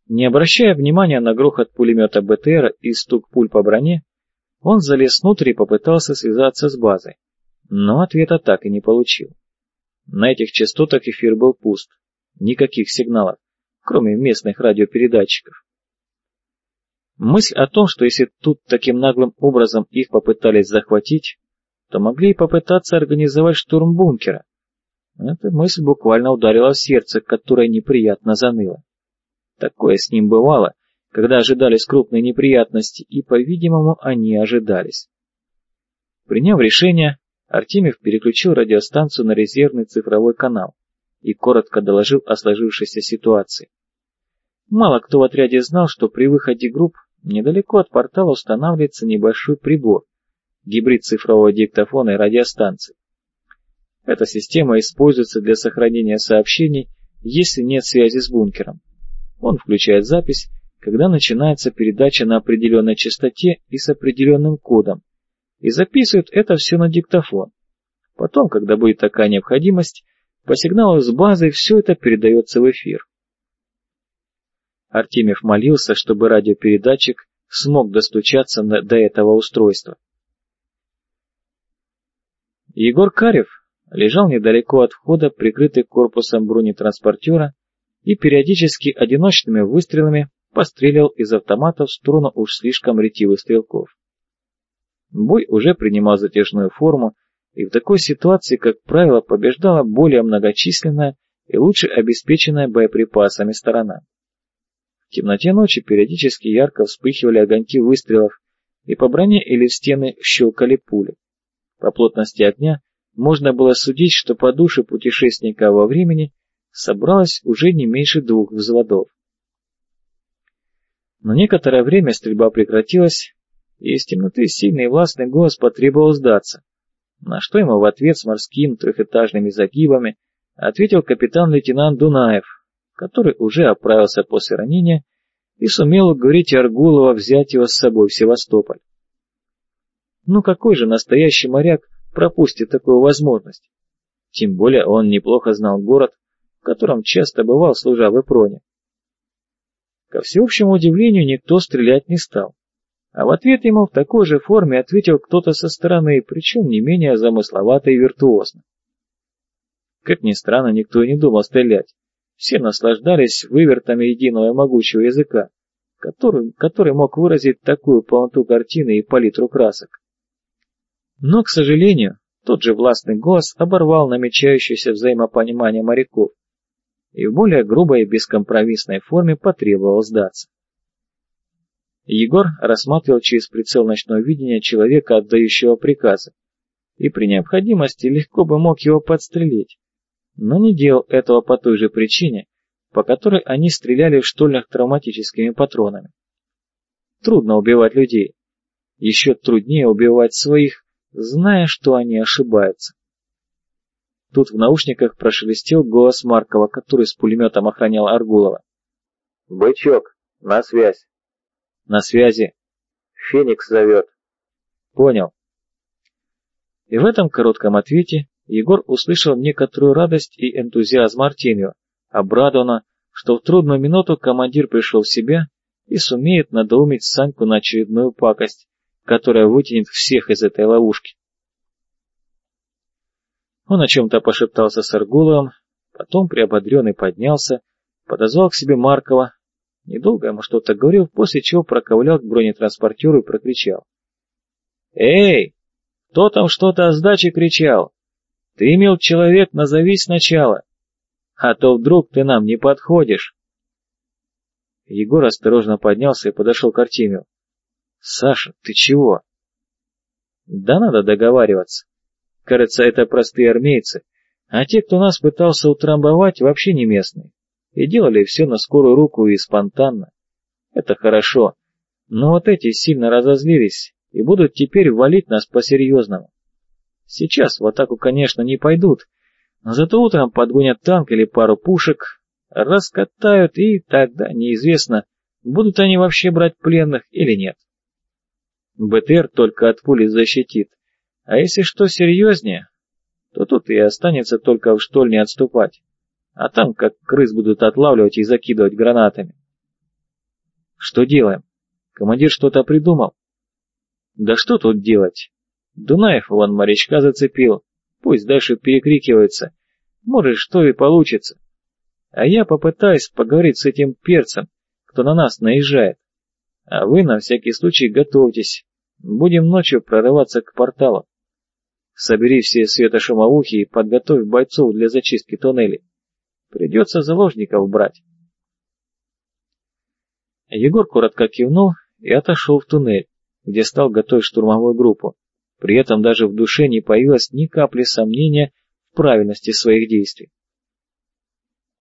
Не обращая внимания на грохот пулемета БТР и стук пуль по броне, он залез внутрь и попытался связаться с базой, но ответа так и не получил. На этих частотах эфир был пуст, никаких сигналов, кроме местных радиопередатчиков. Мысль о том, что если тут таким наглым образом их попытались захватить, то могли и попытаться организовать штурм бункера. Эта мысль буквально ударила в сердце, которое неприятно заныло. Такое с ним бывало, когда ожидались крупные неприятности, и, по-видимому, они ожидались. Приняв решение, Артемьев переключил радиостанцию на резервный цифровой канал и коротко доложил о сложившейся ситуации. Мало кто в отряде знал, что при выходе групп недалеко от портала устанавливается небольшой прибор, гибрид цифрового диктофона и радиостанции. Эта система используется для сохранения сообщений, если нет связи с бункером. Он включает запись, когда начинается передача на определенной частоте и с определенным кодом, и записывает это все на диктофон. Потом, когда будет такая необходимость, по сигналу с базы все это передается в эфир. Артемьев молился, чтобы радиопередатчик смог достучаться до этого устройства. Егор Карев лежал недалеко от входа, прикрытый корпусом бронетранспортера, и периодически одиночными выстрелами постреливал из автомата в сторону уж слишком ретивых стрелков. Бой уже принимал затяжную форму, и в такой ситуации, как правило, побеждала более многочисленная и лучше обеспеченная боеприпасами сторона. В темноте ночи периодически ярко вспыхивали огоньки выстрелов, и по броне или в стены щелкали пули. По плотности огня можно было судить, что по душе путешественника во времени собралось уже не меньше 2 взводов. На некоторое время стрельба прекратилась, и из темноты сильный и властный голос потребовал сдаться, на что ему в ответ с морскими трехэтажными загибами ответил капитан-лейтенант Дунаев, который уже оправился после ранения и сумел уговорить Аргулова взять его с собой в Севастополь. Ну какой же настоящий моряк пропустит такую возможность? Тем более он неплохо знал город, в котором часто бывал, служа в Эпроне. Ко всеобщему удивлению, никто стрелять не стал, а в ответ ему в такой же форме ответил кто-то со стороны, причем не менее замысловато и виртуозно. Как ни странно, никто и не думал стрелять. Все наслаждались вывертами единого и могучего языка, который мог выразить такую полноту картины и палитру красок. Но, к сожалению, тот же властный голос оборвал намечающееся взаимопонимание моряков и в более грубой и бескомпромиссной форме потребовал сдаться. Егор рассматривал через прицел ночного видения человека, отдающего приказы, и при необходимости легко бы мог его подстрелить, но не делал этого по той же причине, по которой они стреляли в штольнях травматическими патронами. Трудно убивать людей, еще труднее убивать своих, зная, что они ошибаются. Тут в наушниках прошелестел голос Маркова, который с пулеметом охранял Аргулова. «Бычок, на связь». «На связи». «Феникс зовет». «Понял». И в этом коротком ответе Егор услышал некоторую радость и энтузиазм Артемьева, обрадованно, что в трудную минуту командир пришел в себя и сумеет надоумить Саньку на очередную пакость, которая вытянет всех из этой ловушки. Он о чем-то пошептался с Аргуловым, потом приободренный поднялся, подозвал к себе Маркова, недолго ему что-то говорил, после чего проковылял к бронетранспортеру и прокричал. «Эй, кто там что-то о сдаче кричал? Ты, мил человек, назовись сначала, а то вдруг ты нам не подходишь». Егор осторожно поднялся и подошел к Артемию. «Саша, ты чего?» «Да надо договариваться. Кажется, это простые армейцы, а те, кто нас пытался утрамбовать, вообще не местные, и делали все на скорую руку и спонтанно. Это хорошо, но вот эти сильно разозлились и будут теперь валить нас по-серьезному. Сейчас в атаку, конечно, не пойдут, но зато утром подгонят танк или пару пушек, раскатают, и тогда неизвестно, будут они вообще брать пленных или нет. БТР только от пули защитит, а если что серьезнее, то тут и останется только в штольне отступать, а там как крыс будут отлавливать и закидывать гранатами. Что делаем? Командир что-то придумал? Да что тут делать? Дунаев вон морячка зацепил. Пусть дальше перекрикивается. Может, что и получится. А я попытаюсь поговорить с этим перцем, кто на нас наезжает. А вы на всякий случай готовьтесь. Будем ночью прорываться к порталу. Собери все светошумовухи и подготовь бойцов для зачистки туннелей. Придется заложников брать. Егор коротко кивнул и отошел в туннель, где стал готовить штурмовую группу. При этом даже в душе не появилось ни капли сомнения в правильности своих действий.